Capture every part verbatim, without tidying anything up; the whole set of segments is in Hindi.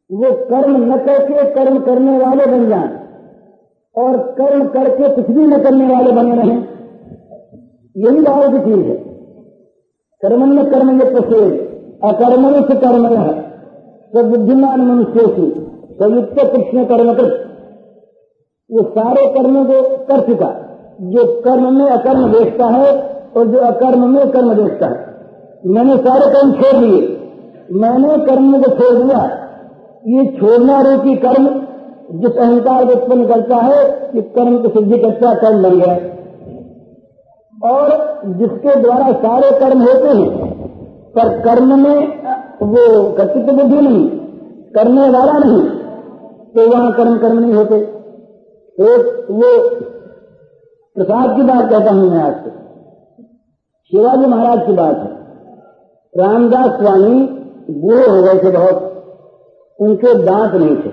वो कर्म न करके कर्म करने वाले बन जाएं और कर्म करके कुछ भी न करने वाले बने रहें, यही भाव की चीज है। कर्मण्य कर्म में प्रसेद अकर्मण्य से कर्म है सब बुद्धिमान मनुष्य से संयुक्त कृष्ण कर्म कर, वो सारे कर्मों को कर चुका, जो कर्म में अकर्म देखता है और जो अकर्म में कर्म देखता है। मैंने सारे कर्म छोड़ दिए, मैंने कर्म को छोड़ दिया। ये छोड़ना रूपी कर्म जिस अहंकार को उत्पन्न करता है कि कर्म की सिद्धि करता कर्म बन गया, और जिसके द्वारा सारे कर्म होते हैं पर कर्म में वो कर्तृत्व बुद्धि नहीं, करने वाला नहीं, तो वहां कर्म कर्म नहीं होते। तो वो प्रसाद की बात कहता हूं मैं आज से, शिवाजी महाराज की बात है। रामदास स्वामी बूढ़े हो गए थे बहुत, उनके दांत नहीं थे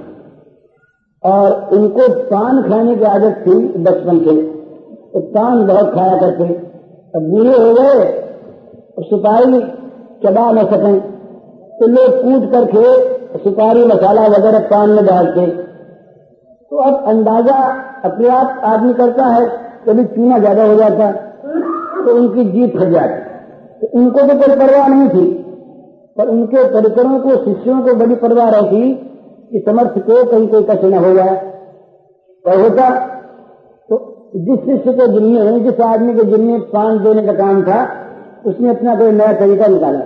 और उनको पान खाने की आदत थी बचपन से, तो पान बहुत खाया करते। अब बूढ़े हो गए और सुपारी चबा न सकें तो लोग कूट करके सुपारी मसाला वगैरह पान में डालते। तो अब अंदाजा अपने आप आदमी करता है, कभी चूना ज्यादा हो जाता तो उनकी जीभ फट जाती। तो उनको तो कोई परवाह नहीं थी, पर उनके परिकरों को शिष्यों को बड़ी परवाह रहती कि समर्थ को कहीं कोई कष्ट न हो जाए। तो होता तो जिस शिष्य के जिम्मे, जिस आदमी के जिम्मे पान देने का काम था, उसने अपना कोई नया तरीका निकाला,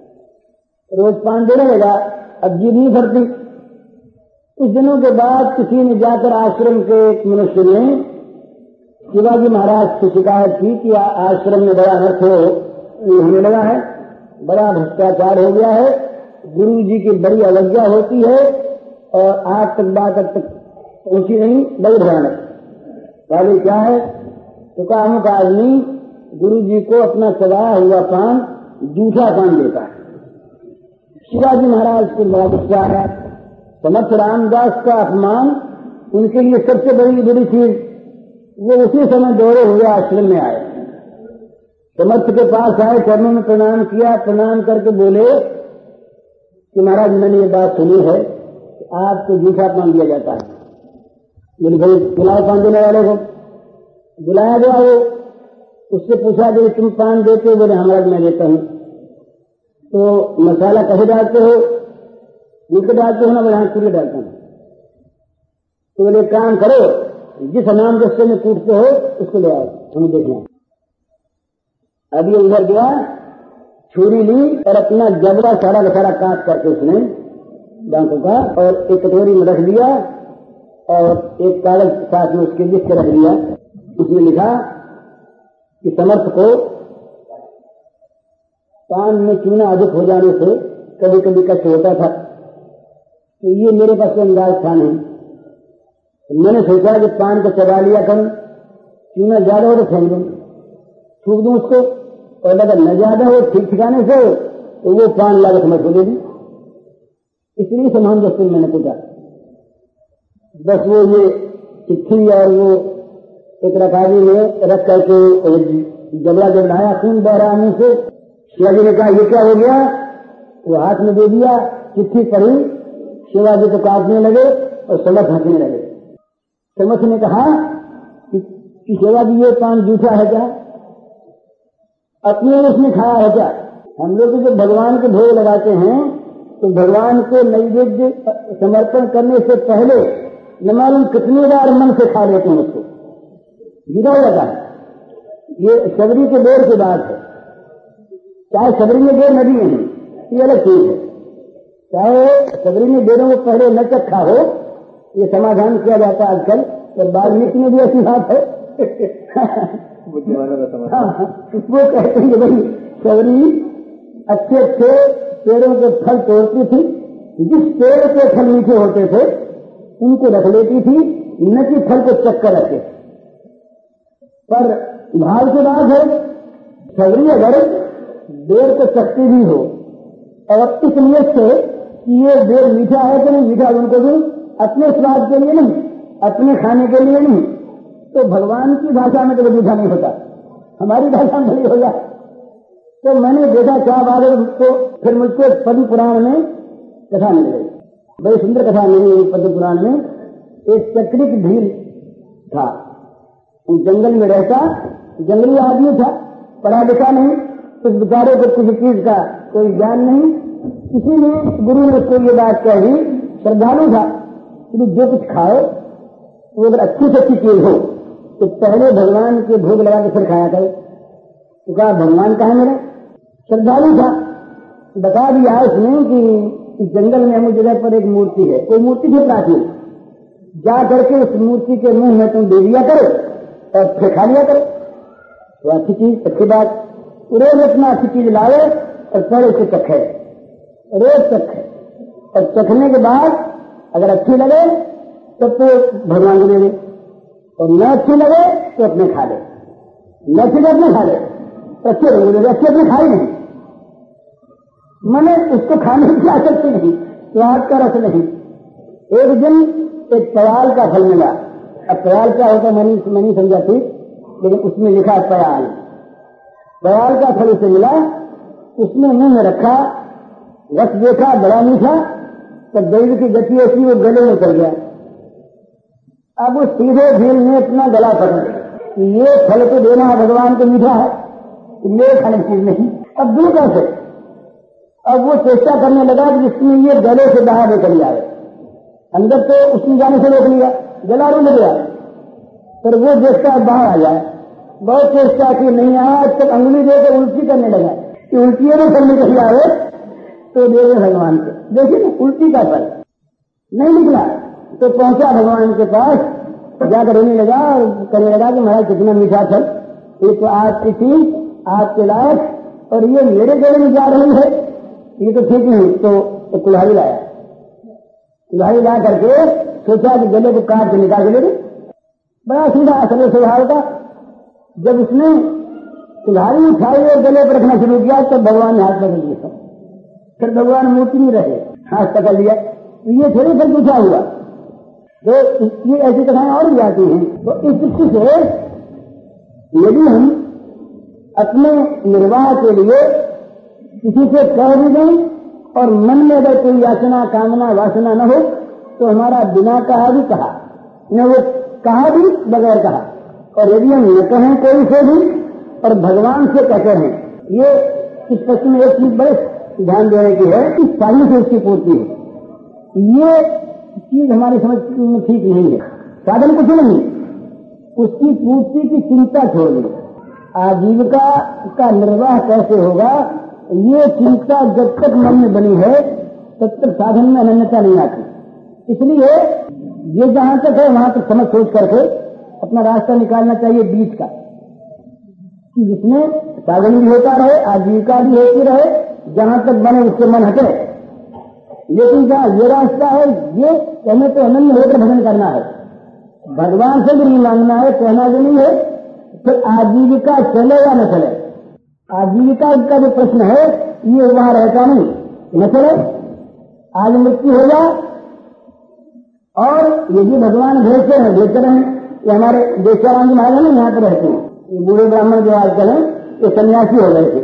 रोज पान देने लगा। अब जीभ नहीं भरती। कुछ दिनों के बाद किसी ने जाकर आश्रम के एक मनुष्य ने शिवाजी महाराज से शिकायत की कि आश्रम में बड़ा अनर्थ होने लगा है, बड़ा भ्रष्टाचार हो गया है, गुरु जी की बड़ी अवज्ञा होती है और आज तक बात अब तक पहुंची नहीं, बड़ी भयानक। पहले क्या है तो काम का आदमी गुरु जी को अपना चलाया हुआ पान जूठा पान देता है। शिवाजी महाराज को बड़ा गुस्सा है। समर्थ रामदास का अपमान उनके लिए सबसे बड़ी बड़ी चीज। वो उसी समय दौड़े हुए आश्रम में आए, समर्थ के पास आए, चरणों में प्रणाम किया, प्रणाम करके बोले कि महाराज मैंने ये बात सुनी है कि आपको जूठा पान दिया जाता है। मेरे भाई बुलाओ पान देने वाले को। बुलाया गया, वो उससे पूछा कि तुम पान देते हो? बोले हमारा मैं देता हूँ। तो मसाला कैसे डालते हो? नीचे डालते हो ना? बोले हाँ पूरे डालता हूँ। तो बोले काम करो, जिस नाम दस्ते में कूटते हो उसको ले आओ, हमें देखना। अभी उधर गया, छुरी ली और अपना जबड़ा सारा का सारा काट करके उसने दांतों का और एक कटोरी में रख दिया और एक कागज साथ में उसके लिख के रख दिया। उसमें लिखा कि समर्थ को पान में चूना अधिक हो जाने से कभी कभी कष्ट होता था, तो ये मेरे पास अंदाज था नहीं। तो मैंने सोचा कि पान को चबा लिया करूं, चूना ज्यादा हो तो फेंक दूं, थूक दूं उसको, और अगर न ज्यादा हो ठीक ठिकाने से तो वो पान लागत मत हो देगी। इसलिए समान दोस्तों मैंने पूछा। बस वो ये चिट्ठी और वो एक रखावी में रख करके जबड़ा जब लाया, खून बह रहा मुंह से। शिवाजी ने कहा ये क्या हो गया? वो हाथ में दे दिया, चिट्ठी पढ़ी, शिवाजी को काटने लगे और समर्थ हंसने लगे। समर्थ ने कहा कि, कि शिवाजी ये पान जूठा है क्या? अपने उसने खाया है क्या? हम लोग जब भगवान के भोग लगाते हैं तो भगवान को नैवेद्य समर्पण करने से पहले न मालूम कितनी बार मन से खा लेते हैं उसको, गिरा लगा है। ये सबरी के बेर की बात है। चाहे सबरी में बेर नदी में है, ये अलग चीज है। चाहे सबरी में बेरों को पहले न चखा हो, ये समाधान किया जाता है आजकल। तो वाल्मीकि में भी ऐसी बात है। हाँ, वो कहते हैं कि भाई सबरी अच्छे अच्छे पेड़ों के फल तोड़ती थी, जिस पेड़ के फल मीठे होते थे उनको रख लेती थी, न कि फल को चक्कर रखे। पर भाव की बात है, सबरी अगर बेर को चखती भी हो और इस नियत से कि ये बेर मीठा है कि नहीं मीठा, उनको भी अपने स्वाद के लिए नहीं, अपने खाने के लिए नहीं, तो भगवान की भाषा में तो मीठा नहीं होता, हमारी भाषा में भली हो जाए। तो मैंने देखा क्या बात है, तो फिर मुझको पद्म पुराण में कथा मिल गई। बड़ी सुंदर कथा मिली पद्म पुराण में। एक चक्रिक भील था, जंगल में रहता, जंगली आदमी था, पढ़ा लिखा नहीं, उस बेचारे को किसी चीज का कोई ज्ञान नहीं। इसीलिए गुरु ने उसको ये बात कही, श्रद्धालु था कि जो कुछ खाओ वो अगर अच्छी से अच्छी चीज हो तो पहले भगवान के भोग लगा के फिर खाया करे। तो कहा भगवान कहाँ मेरा? श्रद्धालु था, बता दिया उसने कि जंगल में हम जगह पर एक मूर्ति है, कोई मूर्ति थी प्राचीन, जा करके उस मूर्ति के मुंह में तुम दे दिया करो और फिर खा लिया करो। तो अच्छी चीज, अच्छी बात, रोज इतना अच्छी चीज लाए और पहले उसे चखे, रोज चखे, और चखने के बाद अगर अच्छी लगे तब तो भगवान को दे दे, और न अच्छी लगे तो अपने खा ले, न अच्छी लगे अपने खा ले, अच्छे लगे अच्छे अपने खाई नहीं, मैंने उसको खाने की आसक्ति नहीं, स्वाद का रस नहीं। एक दिन एक पयाल का फल मिला। अब पयाल क्या होता है मैंने मैंने समझा थी, लेकिन उसमें लिखा है पयाल। पयाल का फल उसे मिला, उसने मुंह में रखा, रस देखा बड़ा मीठा, तब दैव की गति ऐसी वो गले में चल गया। अब वो सीधे भील ने अपना गला पकड़ कि ये फल तो देना है भगवान को मीठा है, मेरे खाने की चीज नहीं, अब दूर कैसे? अब वो चेष्टा करने लगा कि जिसमें ये गले से बाहर निकल जाए, अंदर तो उसने जाने से रोक लिया, गला रुक गया, पर वो देखता बाहर आ जाए। बहुत चेष्टा की, नहीं आया, तब अंगुली देकर उल्टी करने लगा कि उल्टी में फल निकल आए तो दे दे भगवान को। देखिए ना, उल्टी का फल नहीं निकला तो पहुंचा भगवान के पास, जाकर रोने लगा और कहने लगा कि महाराज कितना मीठा फल, ये तो आपकी थी, आपके लायक, और ये मेरे गले में जा रही है, ये तो ठीक नहीं। तो, तो कुल्हाड़ी लाया, कुल्हाड़ी ला करके सोचा कि गले को काट के निकाल के ले, बड़ा सीधा असली स्वभाव का। जब उसने कुल्हाड़ी उठाई और गले पर रखना शुरू किया तब भगवान ने हाथ पकड़ लिया, फिर भगवान मूर्ति नहीं रहे, हाथ पकड़ लिया। ये थोड़ी फिर पूछा हुआ, तो ये ऐसी कथाएं और भी आती हैं। तो इस दृष्टि से यदि हम अपने निर्वाह के लिए किसी से कह भी दें और मन में अगर कोई याचना कामना वासना न हो तो हमारा बिना कहा भी कहा, न वो कहा भी बगैर कहा, और यदि हम न कहें कोई से भी और भगवान से कहते हैं, ये इस प्रश्न में एक चीज बड़े ध्यान देने की है कि साधन से उसकी पूर्ति है। ये चीज हमारी समझ में ठीक नहीं है। साधन कुछ नहीं, उसकी पूर्ति की चिंता छोड़ दी। आजीविका का निर्वाह कैसे होगा, ये चिंता जब तक मन में बनी है तब तक साधन में अनन्यता नहीं आती। इसलिए ये जहां तक है वहां तक समझ सोच करके अपना रास्ता निकालना चाहिए बीच का, कि जिसमें साधन भी होता रहे, आजीविका भी होती रहे, जहां तक बने उससे मन हटे। लेकिन जहाँ ये रास्ता है, ये कहने तो अनन्य होकर भजन करना है, भगवान से भी नहीं मांगना है, कहना भी नहीं है, फिर आजीविका चले या न चले। आजीविका का जो प्रश्न है ये वहां रहता नहीं, न चले, आज मृत्यु हो जाए, और यदि भगवान भेजते हैं भेजते रहे। ये हमारे देशाराम जी महाराज ने यहाँ पर रहते हैं, ये बूढ़े ब्राह्मण जो आजकल हैं ये सन्यासी हो गए थे,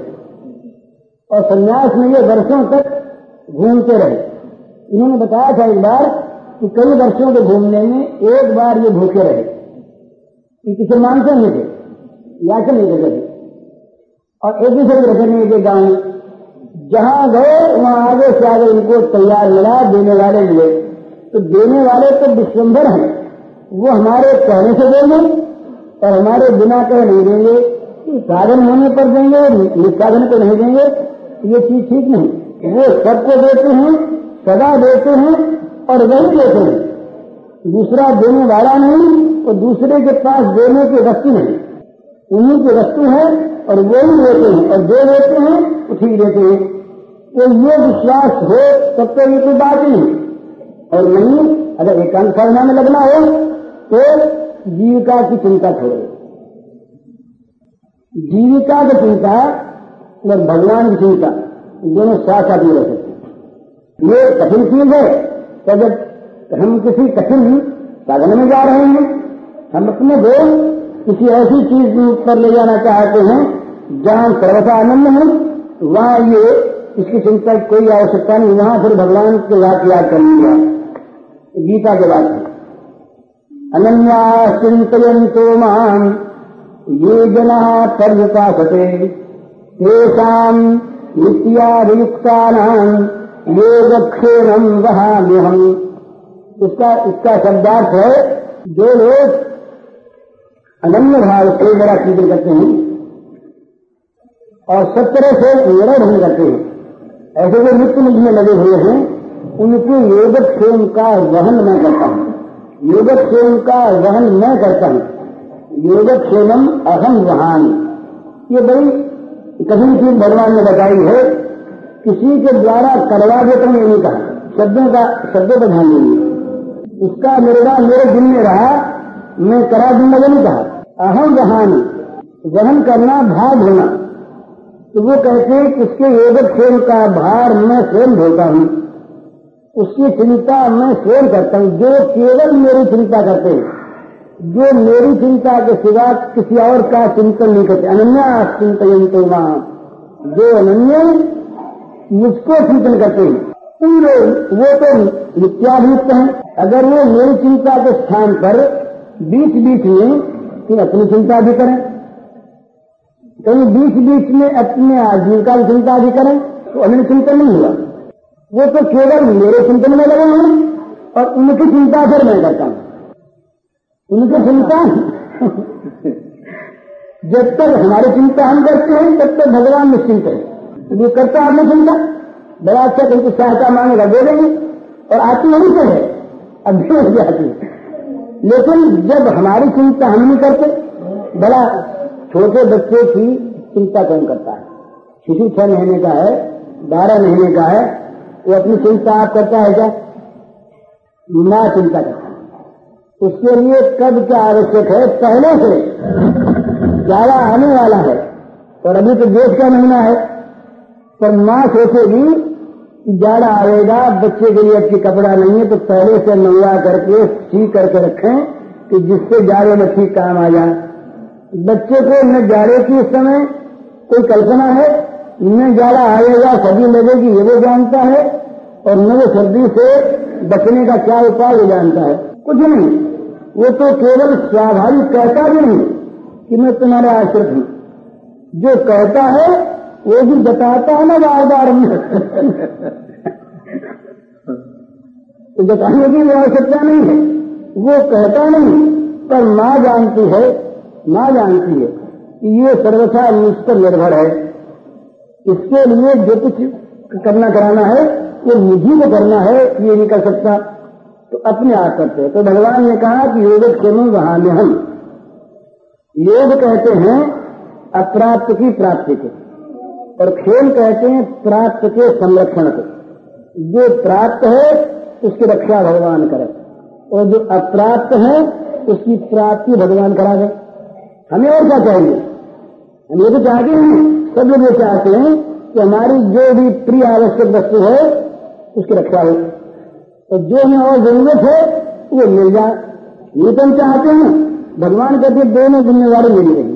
और सन्यास में ये वर्षों तक घूमते रहे। इन्होंने बताया था एक बार कि कई वर्षों के घूमने में एक बार ये भूखे रहे, ये किसी मानते नहीं थे, याचन नहीं करते थे, और एक दूसरे को रखने के गाँव में जहां गए वहां आगे से आगे इनको तैयार मिला, देने वाले मिले। तो देने वाले तो विश्वंभर हैं, वो हमारे कहने से देंगे और हमारे बिना कहे नहीं देंगे, साधन होने पर देंगे, निष्साधन को नहीं देंगे, ये चीज ठीक नहीं। वो सबको देते हैं, सदा देते हैं और वही देते हैं, दूसरा देने वाला नहीं और दूसरे के पास देने की वस्तु नहीं, उन्हीं की वस्तु है और वही देते हैं, और जो देते हैं वो ठीक देते हैं। तो ये विश्वास हो तब तो ये कोई बात नहीं, और नहीं अगर एकांत साधना में लगना हो तो जीविका की चिंता छोड़ो। जीविका की चिंता और भगवान की चिंता दोनों साथ साथ में रह सकते। ये कठिन चीज है, तो जब हम किसी कठिन साधन में जा रहे हैं, हम अपने को किसी ऐसी चीज पर ले जाना चाहते हैं जहां सर्वथा आनंद है, वहां ये इसकी चिंता की कोई आवश्यकता नहीं। वहां फिर भगवान के याद याद कर लिया गीता के बाद में, अनन्या चिंतयन्तो माम ये जना पर्युपासते तेषाम् नित्याभियुक्तानाम् योगक्षेमम् वहाम्यहम्। इसका इसका शब्दार्थ है, जो लोग अनन्य भाव से मेरा चिंतन करते हैं और सब तरह से मेरा भजन करते हैं, ऐसे जो नित्य मुझ में लगे हुए हैं, उनके योगक्षेम का वहन मैं करता हूँ। योगक्षेम का वहन मैं करता हूँ। योगक्षेमम अहम वहामि। ये बड़ी कठिन चीज भगवान ने बताई है। किसी के द्वारा करवा देता हूँ, ये नहीं कहा, शब्दों का शब्दों पर ध्यान देंगे। इसका निर्वाह मेरे दिन में रहा, मैं करा दूंगा, नहीं कहा। अहम वहामि, वहन करना, भाग होना। तो वो कहते हैं कि इसके योगक्षेम का भार मैं स्वयं ढोता हूँ, उसकी चिंता मैं स्वयं करता हूँ। जो केवल मेरी चिंता करते हैं, जो मेरी चिंता के सिवा किसी और का चिंतन नहीं करते, अनन्या चिंतयन्तो मां, जो अनन्य मुझको चिंतन करते हैं, उन लोग वो तो नित्याभियुक्त हैं। अगर वो मेरी चिंता के स्थान पर बीच बीच में कि अपनी चिंता भी करें, कहीं बीच बीच में अपने आजीविका की चिंता भी करें, तो अन्य चिंतन नहीं हुआ। वो तो केवल मेरे चिंतन में लगे हैं और उनकी चिंता फिर मैं करता हूँ। उनकी चिंता जब तक हमारी चिंता हम करते हैं, तब तक भगवान निश्चिंत है। ये करता आपने चिंता, बड़ा अच्छा कहीं सहायता मांगेगा, दे देंगे, और आती वहीं से है, अभ्यास भी आती है। लेकिन जब हमारी चिंता हम नहीं करते, बड़ा छोटे बच्चे की चिंता कौन करता है? शिशु छह महीने का है, बारह महीने का है, वो अपनी चिंता आप करता है क्या? मां चिंता करता है। उसके लिए कब क्या आवश्यक है? पहले से ज्यादा आने वाला है, और अभी तो जेठ का महीना है, पर मां सोचेगी कि जाड़ा आएगा, बच्चे के लिए अच्छी कपड़ा नहीं है, तो पहले से मंगवा करके सी करके रखें कि जिससे जाड़े में ठीक काम आ जाए। बच्चे को न जाड़े की इस समय कोई कल्पना है, न जाड़ा आएगा सर्दी लगेगी ये वो जानता है, और न वो सर्दी से बचने का क्या उपाय वो जानता है, कुछ नहीं। वो तो केवल स्वाभाविक कहता भी नहीं कि मैं तुम्हारा आश्रित हूं, जो कहता है वो भी बताता है ना बार बार तो बताने की आवश्यकता नहीं है, वो कहता नहीं, पर मां जानती है, मां जानती है कि ये सर्वथा मुझ पर निर्भर है, इसके लिए जो कुछ करना कराना है वो मुझी को करना है, ये नहीं कर सकता, तो अपने आप करते हैं। तो भगवान ने कहा कि योगक्षेम वहां में हम योग कहते हैं अप्राप्त की प्राप्ति को, और खेल कहते हैं प्राप्त के संरक्षण को। जो प्राप्त है उसकी रक्षा भगवान करे, और जो अप्राप्त है उसकी प्राप्ति भगवान करा दे। हमें और क्या चाहिए? हम ये तो चाहते हैं, सब लोग ये चाहते हैं कि हमारी जो भी प्रिय आवश्यक वस्तु है उसकी रक्षा हो, और जो हमें और जरूरत है वो मिल जाए, ये तो हम चाहते हैं। भगवान कहते दोनों जिम्मेवारी मिली रही,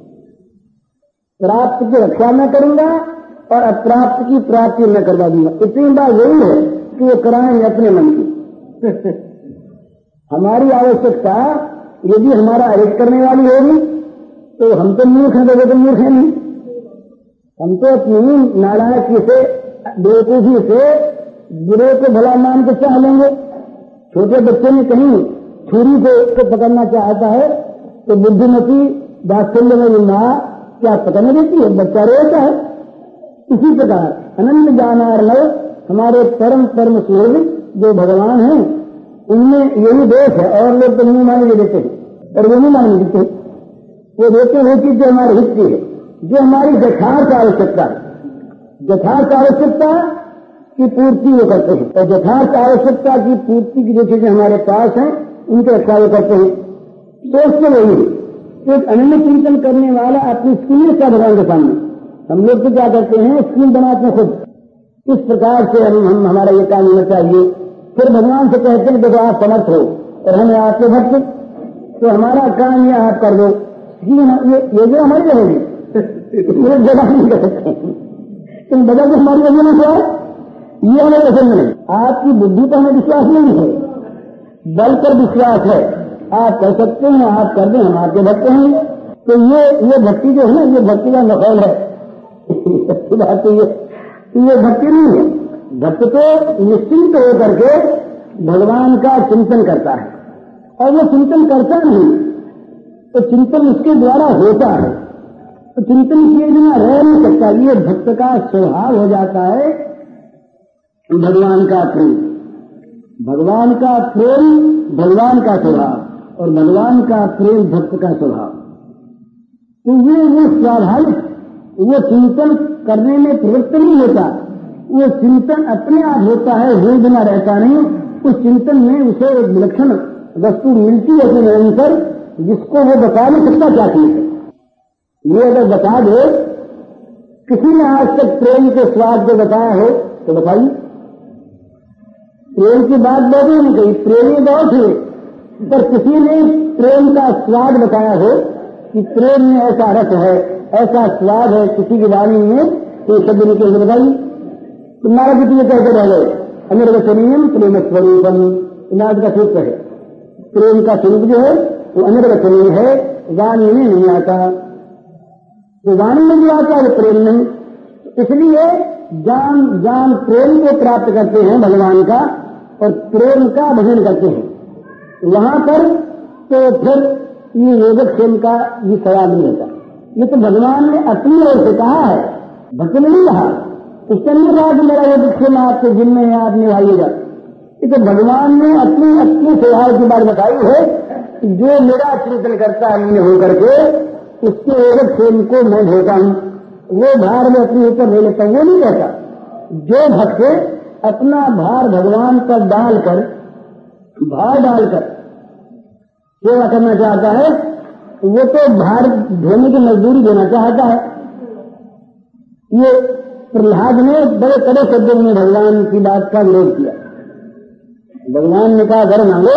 प्राप्त की रक्षा मैं करूंगा और अप्राप्त की प्राप्ति मैं करवा दूंगा। इतनी बात जरूर है कि वो कराएंगे अपने मन की हमारी आवश्यकता यदि हमारा हित करने वाली होगी तो हम तो मूर्ख हैं, तो मूर्ख है नहीं, हम तो अपनी नालायकी से, बेवकूफी से बुरे को भला मान के चाह लेंगे। छोटे बच्चे ने कहीं छुरी को पकड़ना चाहता है तो बुद्धिमती वात्सल्य में मां क्या पकड़ने देती है, बच्चा रोता है। इसी प्रकार अनन्य जानार लव हमारे परम परम सूर्य जो भगवान हैं उनमें यही दोष है, और लोग तो नहीं मानने देते हैं और वो नहीं मानने देते, वो देते वो चीज जो हमारे हित की है, जो हमारी यथार्थ आवश्यकता है, यथार्थ आवश्यकता की पूर्ति वो करते हैं, और यथार्थ आवश्यकता की पूर्ति की जो चीजें हमारे पास हैं उनके रक्षा वो करते हैं। सोचते वही है तो अनन्य चिंतन करने वाला अपनी स्कीम का भगवान के सामने, हम लोग तो क्या करते हैं स्कीम बनाते हैं खुद, इस प्रकार से हम, हम हमारा ये काम होना चाहिए। फिर भगवान से कहते हैं देखो आप समर्थ हो और हमें आपके भक्त, तो हमारा काम यह आप कर दो, ये, ये जो हमारी रहेगी जवाब नहीं कर सकते तुम बजा के हमारी वजह में से आए, ये हमें पसंद नहीं। आपकी बुद्धि पर हमें विश्वास नहीं है, बल पर विश्वास है। आप कर सकते हैं, आप कर दें, हम आपके भक्त हैं। तो ये ये भक्ति जो है ना, ये भक्ति का नकल है। सच्ची बात तो ये ये भक्ति नहीं है। भक्त तो निश्चिंत होकर के भगवान का चिंतन करता है, और वो चिंतन करता नहीं तो चिंतन उसके द्वारा होता है। तो चिंतन किए बिना रह नहीं सकता। ये भक्त का स्वभाव हो जाता है भगवान का प्रेम। भगवान का प्रेम भगवान का स्वभाव, और भगवान का प्रेम भक्त का स्वभाव। तो ये वो स्वाभाविक, वो चिंतन करने में प्रवृत्त नहीं होता, वो चिंतन अपने आप होता है, हुए बिना रहता नहीं। उस चिंतन में उसे एक विलक्षण वस्तु मिलती है कि निरंतर, जिसको वो बता नहीं सकता क्या चीज है। ये अगर बता दे, किसी ने आज तक प्रेम के स्वाद को बताया हो तो बताइए। प्रेम की बात बहुत नहीं कही, प्रेमी बहुत हुए, पर किसी ने प्रेम का स्वाद बताया हो कि प्रेम में ऐसा रस है, ऐसा स्वाद है किसी की वाणी में, तो शब्द निकल के बताइए। तुम्हारा भी ये कहते रह गए अनिर्वचनीयम प्रेम स्वरूपम। इनाज का सूत्र है, प्रेम का स्वरूप जो है वो अनिर्वचनीय है, वाणी में नहीं आता। तो वाणी में जो आता है प्रेम नहीं। इसलिए जान जान प्रेम को प्राप्त करते हैं भगवान का, और प्रेम का भजन करते हैं। वहां पर तो फिर ये योगक्षेम का ये सवाल नहीं होता। ये तो भगवान ने अपनी ओर से कहा है, भक्त ने नहीं कहा। इससे नहीं कहा कि मेरा योगक्षेम आपके जिम्मे है, आप निभाइएगा। ये तो भगवान ने अपनी अपनी सेवाओं की बात बताई है, जो मेरा चिंतन करता है मैंने होकर के, उसके योगक्षेम को मैं ढोता हूं, वो भार में अपने ऊपर ले लेता हूं। वो नहीं कहता। जो भक्त अपना भार भगवान पर डालकर, भार डालकर सेवा करना चाहता है, वो तो भार ढोने की मजदूरी देना चाहता है। ये प्रहलाद ने बड़े कड़े शब्दों में भगवान की बात का विरोध किया। भगवान ने कहा घर मांगो,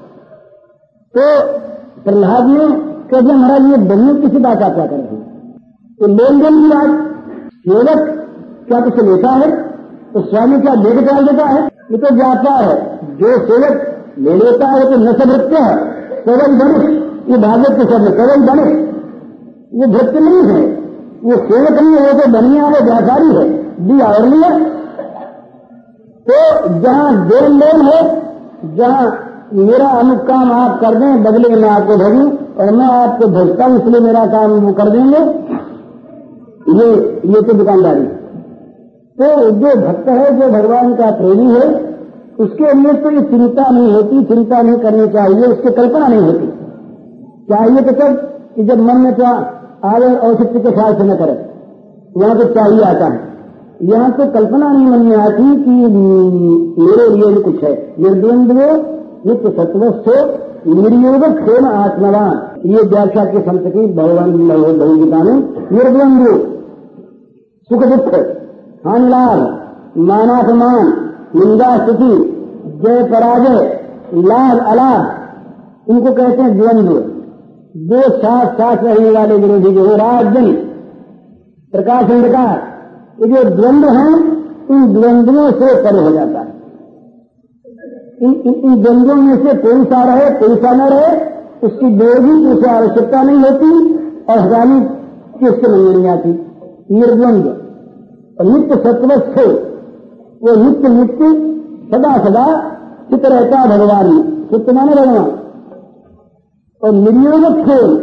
तो प्रहलाद ने कहा महाराज ये बनिए किसी बात आप क्या कर रहे हैं? तो लेन देन की बात, सेवक क्या कुछ लेता है तो स्वामी क्या लेके डाल देता है? ये तो व्यापार है। जो सेवक ले लेता है तो न सभृत्य है केवल धनुष, ये भागवत के शब्द केवल धनुष, ये भृत्य नहीं है, वो सेवक नहीं है, वो तो बनिया है, व्यापारी है, दिया और लिया। तो जहां देन लेन है, जहां मेरा अमुक काम आप कर दें, बदले में मैं आपको भेजूं और मैं आपको भेजता हूं इसलिए मेरा काम वो कर देंगे, ये ये तो दुकानदारी। तो जो भक्त है, जो भगवान का प्रेमी है, उसके अंदर तो ये चिंता नहीं होती, चिंता नहीं करनी चाहिए, उसकी कल्पना नहीं होती। चाहिए तो तब कि जब मन में तो आवे औचित्य के साथ से न करे, वहां तो चाहिए आता है। यहाँ तो कल्पना नहीं मन में आती कि मेरे लिए भी कुछ है। निर्द्वंद्व नित्य सत्वस्थो निर्योग क्षेम आत्मवान, ये व्याख्या के संत की भगवान भगवदगीता में। निर्द्वंद्व सुख दुख, हानि लाभ, मानापमान, निंदा स्तुति, जय पराजय, लाभ अलाभ, इनको कहते हैं द्वंद्व। दो साथ साथ रहने वाले विरोधी जो राजन प्रकाश अंधकार, ये जो द्वंद्व हैं, इन द्वंद्वों से परे हो जाता है। इन इन द्वंद्वों में से कोई सा रहे कोई सा न रहे, उसकी देवी उसे आवश्यकता नहीं होती और हटानी की उसके मन नहीं आती। निर्द्वंद्व और नित्य सत्वस्थ हो, वो नित्य नित्य सदा सदा चित्त रहता है भगवान में, चित्त माने भगवान। और निर्योग खेल,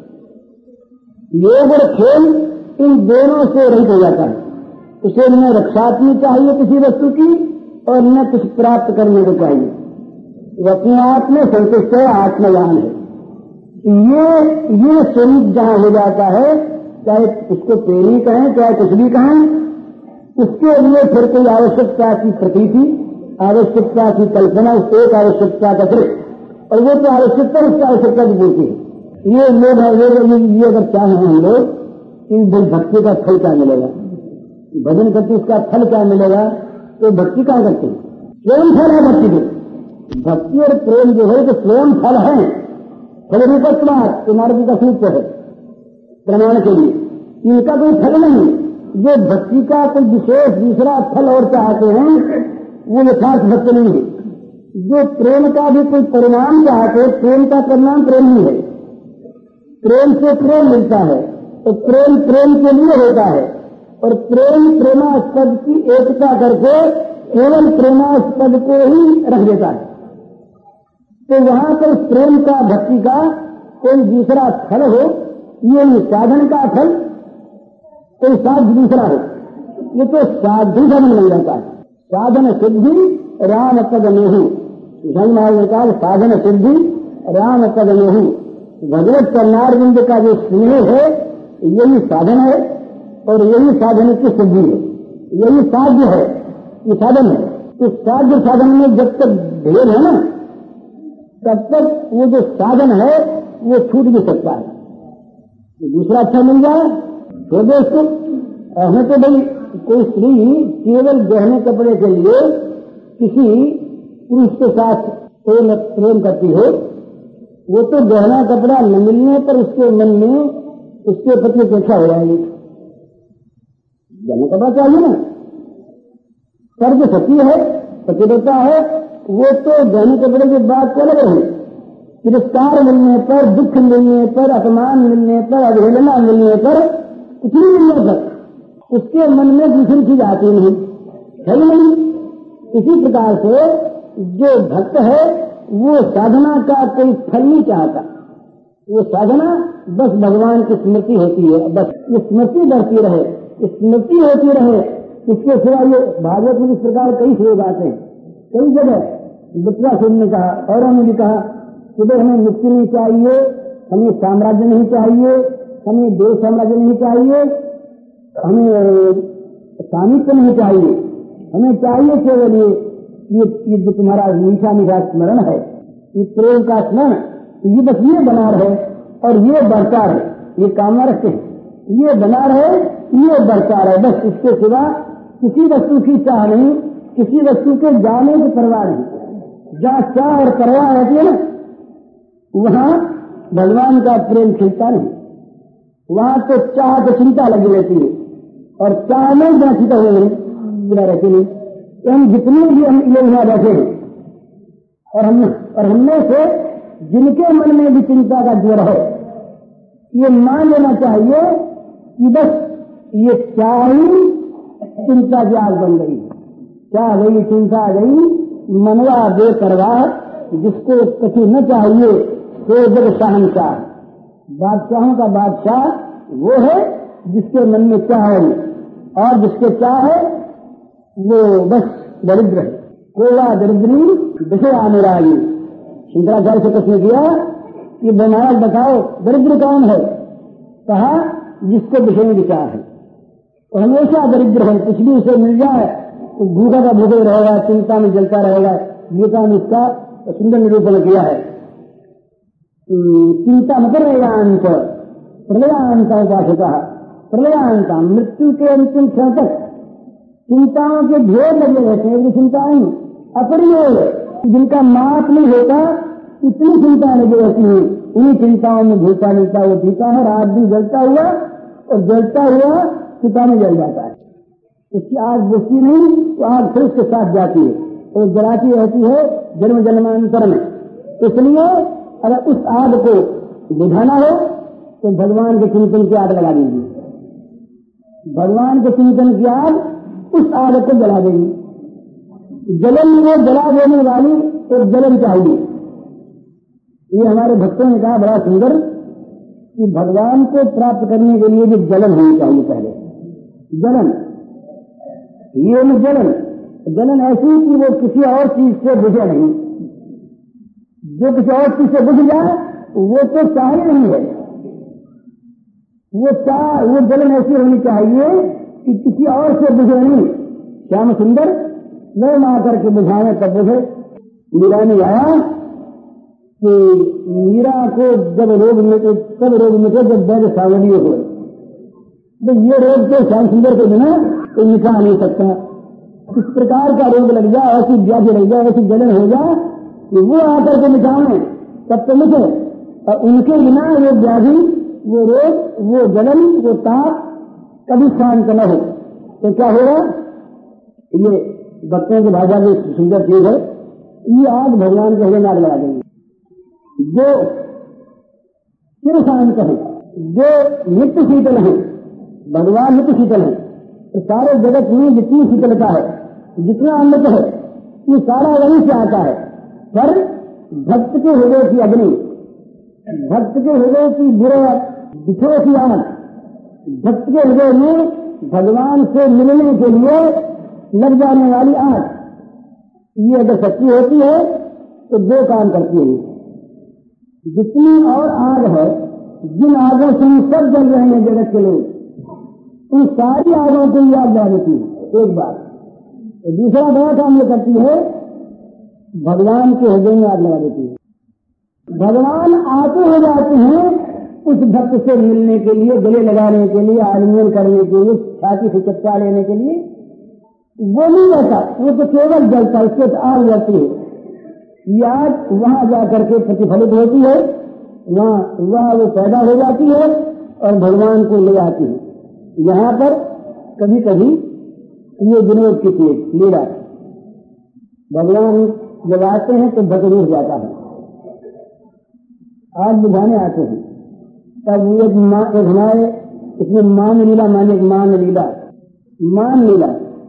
योग और खेल, इन दोनों से रहित हो जाता है। उसे न रक्षात्मी चाहिए किसी वस्तु की और न कुछ प्राप्त करने को चाहिए। वो अपने आप में संतुष्ट है, आत्मवान है। ये ये स्वरूप जहां हो जाता है, चाहे उसको प्रेमी कहें चाहे कुछ भी कहें, उसके लिए फिर कोई आवश्यकता की प्रतीति, आवश्यकता की कल्पना, उस एक आवश्यकता का दृश्य, और वो तो आवश्यकता उसकी आवश्यकता की पूर्ति है। ये लोग ये, ये अगर चाहें हम लोग, इन भक्ति का फल क्या मिलेगा, भजन करके उसका फल क्या मिलेगा, तो भक्ति क्या करते हैं? स्वयं फल है भक्ति के। भक्ति और प्रेम जो है तो स्वयं फल है। फल रूपत्वात्, तुम्हारे जी का सूत्र है प्रमाण के लिए। इनका कोई फल नहीं, जो भक्ति का कोई विशेष दूसरा फल और चाहते हैं वो यथार्थ भक्त नहीं है। जो प्रेम का भी कोई परिणाम चाहते, प्रेम का परिणाम प्रेम ही है। प्रेम से प्रेम मिलता है तो प्रेम प्रेम के लिए होता है, और प्रेम प्रेमास्पद की एकता करके केवल प्रेमास्पद को ही रख देता है। तो वहां पर प्रेम का भक्ति का कोई दूसरा फल हो, ये साधन का फल कोई साध दूसरा हो, ये तो साधु धन नहीं रहता है। साधन सिद्धि राम पद नेहु, धन महाराज का साधन सिद्धि राम पद नेहु। भगवत चरणारविंद का जो स्नेह है यही साधन है, और यही साधन की सिद्धि है, यही साध्य है, ये साधन है। इस साध्य साधन में जब तक भेद है ना, तब तक वो जो साधन है वो छूट भी सकता है। दूसरा अच्छा मिल जाए तो दोस्तों, हमें तो भाई कोई स्त्री केवल गहने कपड़े के लिए किसी पुरुष के साथ प्रेम प्रेम करती हो, वो तो गहना कपड़ा न मिलने पर उसके मन में उसके प्रति अपेक्षा हो जाएगी। गहना कपड़ा चाहिए ना, पर जो सती है, प्रतिबद्धता है, वो तो गहने कपड़े की बात को अलग है। तिरस्कार मिलने पर, दुख मिलने पर, अपमान मिलने पर, अवहेलना मिलने पर, कुछ नहीं मिलने पर उसके मन में दूसरी चीज आती नहीं है नहीं। इसी प्रकार से जो भक्त है वो साधना का कोई फल नहीं चाहता, वो साधना बस भगवान की स्मृति होती है, बस ये स्मृति बढ़ती रहे, स्मृति होती रहे। इसके सिवा ये भागवत में इस प्रकार कई श्लोक आते हैं, कई जगह वृत्रासुर ने कहा, औरों ने भी कहा कि भाई हमें मुक्ति नहीं चाहिए, हमें साम्राज्य नहीं चाहिए, हमें देश साम्राज्य नहीं चाहिए, हमें स्वामित्व नहीं चाहिए, हमें चाहिए केवल ये ये, ये जो तुम्हारा मीठा मीठा स्मरण है, ये प्रेम का स्मरण, ये बस ये बना रहे और ये बढ़ता रहे, ये कामना रखते हैं, ये बना रहे, ये बढ़ता रहे, बस इसके सिवा किसी वस्तु की चाह नहीं, किसी वस्तु के जाने की परवाह नहीं। जहाँ चाह और परवाह रहती है ना, वहाँ भगवान का प्रेम खिलता नहीं, वहाँ तो चाह तो चिंता लगी रहती है, और चाह में जहाँ चिंता हुई नहीं रहती नहीं। हम जितने भी हम ये यहाँ बैठे हैं, और हम और हमने से जिनके मन में भी चिंता का ज्वर है, ये मान लेना चाहिए कि बस ये चाह ही चिंता की आग बन गई, चाह गई, चिंता आ गई, मनवा बेपरवाह, जिसको कछु न चाहिए तो जग शहंशाह। बादशाहों का बादशाह वो है जिसके मन में चाह है, और जिसके चाह है वो बस दरिद्र है। कोवा दरिद्री विषय अनुरागी। शंकराचार्य से प्रश्न किया कि महाराज बताओ दरिद्र कौन है? कहा जिसको विषय में विचार है, और हमेशा दरिद्र है, कुछ भी उसे मिल जाए तो भूखा का भूखे रहेगा, चिंता में जलता रहेगा। गीता में इसका सुंदर निरूपण किया है। चिंता मत रहेगांत प्रलयांत उपासता, प्रलयांता मृत्यु के अंतिम क्षण तक चिंताओं के ढेर लगे रहते हैं। चिंताएं अपरियोग, जिनका माप नहीं होता, इतनी चिंताएं लगी रहती हैं, उन्हीं चिंताओं में भूखा मिलता वो पीता है, रात दिन जलता हुआ और जलता हुआ चिता में जल जाता है। उसकी आग बुझती नहीं तो आग फिर उसके साथ जाती है और जलाती रहती है जन्म जन्मांतर में। इसलिए अगर उस आग को बुझाना हो तो भगवान के चिंतन की आग लगा दीजिए, भगवान के चिंतन की आग उस आग को जला देगी। जलन को जला देने वाली एक जलन चाहिए। ये हमारे भक्तों ने कहा बड़ा सुंदर कि भगवान को प्राप्त करने के लिए भी जलन होनी चाहिए। पहले जलन, ये में जलन जलन ऐसी कि वो किसी और चीज से बुझे नहीं। जो किसी और चीज से बुझ जाए वो तो चाह ही नहीं है। वो चाह वो जलन ऐसी होनी चाहिए कि किसी और से बुझे नहीं। श्याम सुंदर न मा करके बुझाने तब बुझे। मीरा ने आया कि मीरा को जब रोग मिटे तब रोग मिटे जब वैद्य सावलीय हो। तो ये रोग तो श्याम सुंदर के बिना तो मिटा नहीं सकता। इस प्रकार का रोग लग जाए, ऐसी व्याधि लग जाए, ऐसी जलन हो जाए कि वो आकर के मिटाने तब तो मिटे, और उनके बिना वो व्याधि, वो रोग, वो जलन, वो ताप कभी शांत न हो तो क्या होगा? ये भक्तों की भाषा में सुंदर चीज है, ये आग भगवान के हृदय में आग लगा देंगे। जो चिर शांत है, जो नित्य शीतल है, भगवान नित्य शीतल है, तो सारे जगत में जितनी शीतलता है, जितना अमृत है, ये सारा वहीं से आता है। पर भक्त के हृदय की अग्नि, भक्त के हृदय की बुरा बिछो की आग, भक्त के हृदय में भगवान से मिलने के लिए लग जाने वाली आग, ये अगर सच्ची होती है तो दो काम करती है। जितनी और आग है, जिन आगों से सब जल रहे हैं जगत के लोग, उन सारी आगों को याद ला देती है एक बार। तो दूसरा बड़ा काम ये करती है, भगवान के हृदय में आग लगा देती है। भगवान आते हो जाते हैं उस भक्त से मिलने के लिए, गले लगाने के लिए, आलिंगन करने के लिए, छाती से चपका लेने के लिए। वो नहीं रहता, वो तो केवल जलता, उसके आग जलती है। ये आग वहां जाकर के प्रतिफलित होती है, वहां वहां वो पैदा हो जाती है और भगवान को ले आती है। यहाँ पर कभी कभी ये विनोद की चीज लीला, भगवान जब आते हैं तो भक्त रूठ जाता है, आग बुझाने आते हैं। तब वो एक मां, एक हमारे इसमें मान लीला माने एक मान लीला, मान लीला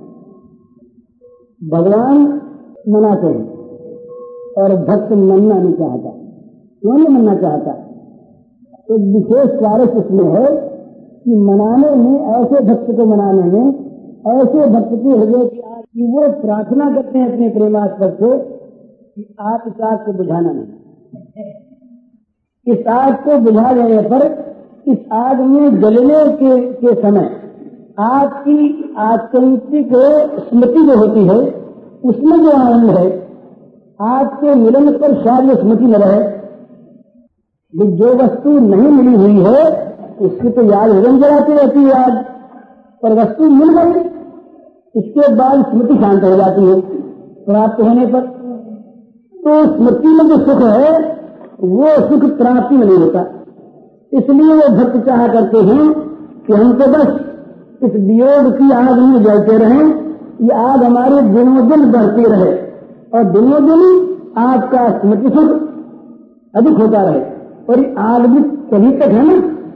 भगवान मनाते हैं और भक्त मनना नहीं चाहता। क्यों नहीं मनना चाहता? एक विशेष कार्य इसमें है कि मनाने में, ऐसे भक्त को मनाने में, ऐसे भक्त के हृदय की आग की वो प्रार्थना करते हैं अपने प्रेमास्पद से कि आप इस आग को बुझाना नहीं। इस आग को बुझा देने पर इस आग में जलने के, के समय आपकी आत्यंतिक स्मृति जो होती है, उसमें जो आनंद है, आपके मिलन पर शायद स्मृति न रहे। जो वस्तु नहीं मिली हुई है उसकी तो याद हृदय जलाती रहती है याद, पर वस्तु मिल गई, इसके बाद स्मृति शांत हो जाती है प्राप्त होने पर। तो स्मृति में जो सुख है वो सुख प्राप्ति में नहीं होता। इसलिए वो भक्त चाह करते हैं कि हमको बस इस वियोग की आग में जलते रहें, ये आग हमारे दिनों दिन बढ़ती रहे और दिनों दिन आपका स्मृति सुख अधिक होता रहे। और ये आग भी तभी तक है ना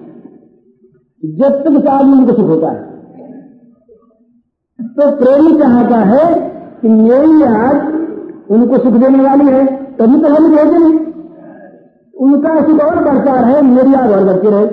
जब तक इस आग में उनको सुख होता है। तो प्रेमी चाहता है कि मेरी आग उनको सुख देने वाली है, तभी तो हम भेजे नहीं, उनका सुख और बढ़ता रहे, मेरी आग और बढ़ती रहे।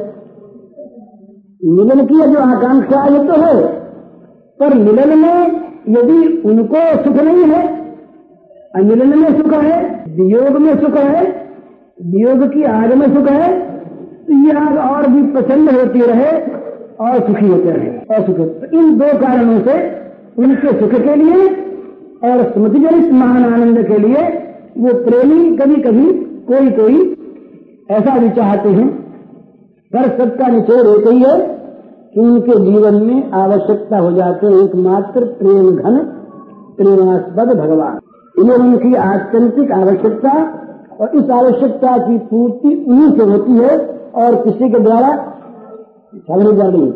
मिलन की जो आकांक्षा ये तो है, पर मिलन में यदि उनको सुख नहीं है, अमिलन में सुख है, वियोग में सुख है, वियोग की आग में सुख है, तो ये आग और भी प्रसन्न होती रहे और सुखी होते रहे और सुख। तो इन दो कारणों से उनके सुख के लिए और स्मृतिजनित महान आनंद के लिए वो प्रेमी कभी कभी कोई कोई ऐसा भी चाहते हैं। पर सबका निचोड़ एक ही है कि उनके जीवन में आवश्यकता हो जाते हैं एकमात्र प्रेम घन प्रेमास्पद भगवान। इन्हें उनकी आत्यंतिक आवश्यकता और इस आवश्यकता की पूर्ति उन्हीं से होती है और किसी के द्वारा साधन जा नहीं।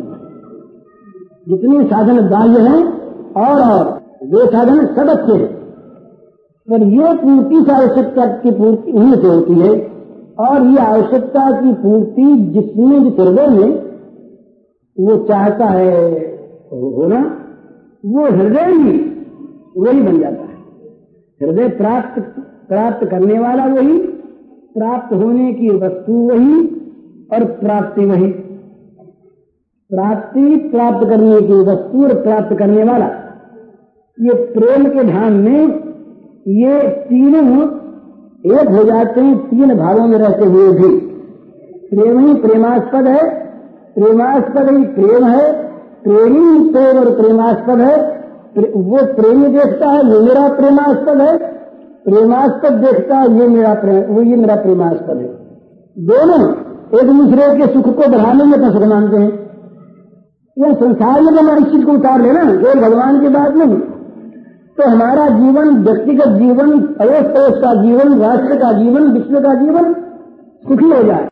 जितने साधन बाह्य हैं और और वे साधन सब अच्छे हैं, पर ये पूर्ति से आवश्यकता की पूर्ति उन्हीं से होती है। और ये आवश्यकता की पूर्ति जिसमें जिस हृदय में वो चाहता है होना, वो हृदय ही वही बन जाता है। हृदय प्राप्त प्राप्त करने वाला वही, प्राप्त होने की वस्तु वही और प्राप्ति वही। प्राप्ति प्राप्त करने की वस्तु और प्राप्त करने वाला, ये प्रेम के ध्यान में ये तीनों एक हो जाते हैं। तीन भागों में रहते हुए भी प्रेम ही प्रेमास्पद है, प्रेमास्पद ही प्रेम है, प्रेमी प्रेम और प्रेमास्पद है। वो प्रेमी देखता है ये मेरा प्रेमास्पद है, प्रेमास्पद देखता है ये मेरा प्रेम, वो ये मेरा प्रेमास्पद है। दोनों एक दूसरे के सुख को बढ़ाने में अपना सुख मानते हैं। यह संसार में जब इस चीज को उतार लेना, केवल भगवान की बात नहीं, तो हमारा जीवन, व्यक्तिगत जीवन, अड़ोस पड़ोस का जीवन, राष्ट्र का जीवन, विश्व का जीवन सुखी हो जाए।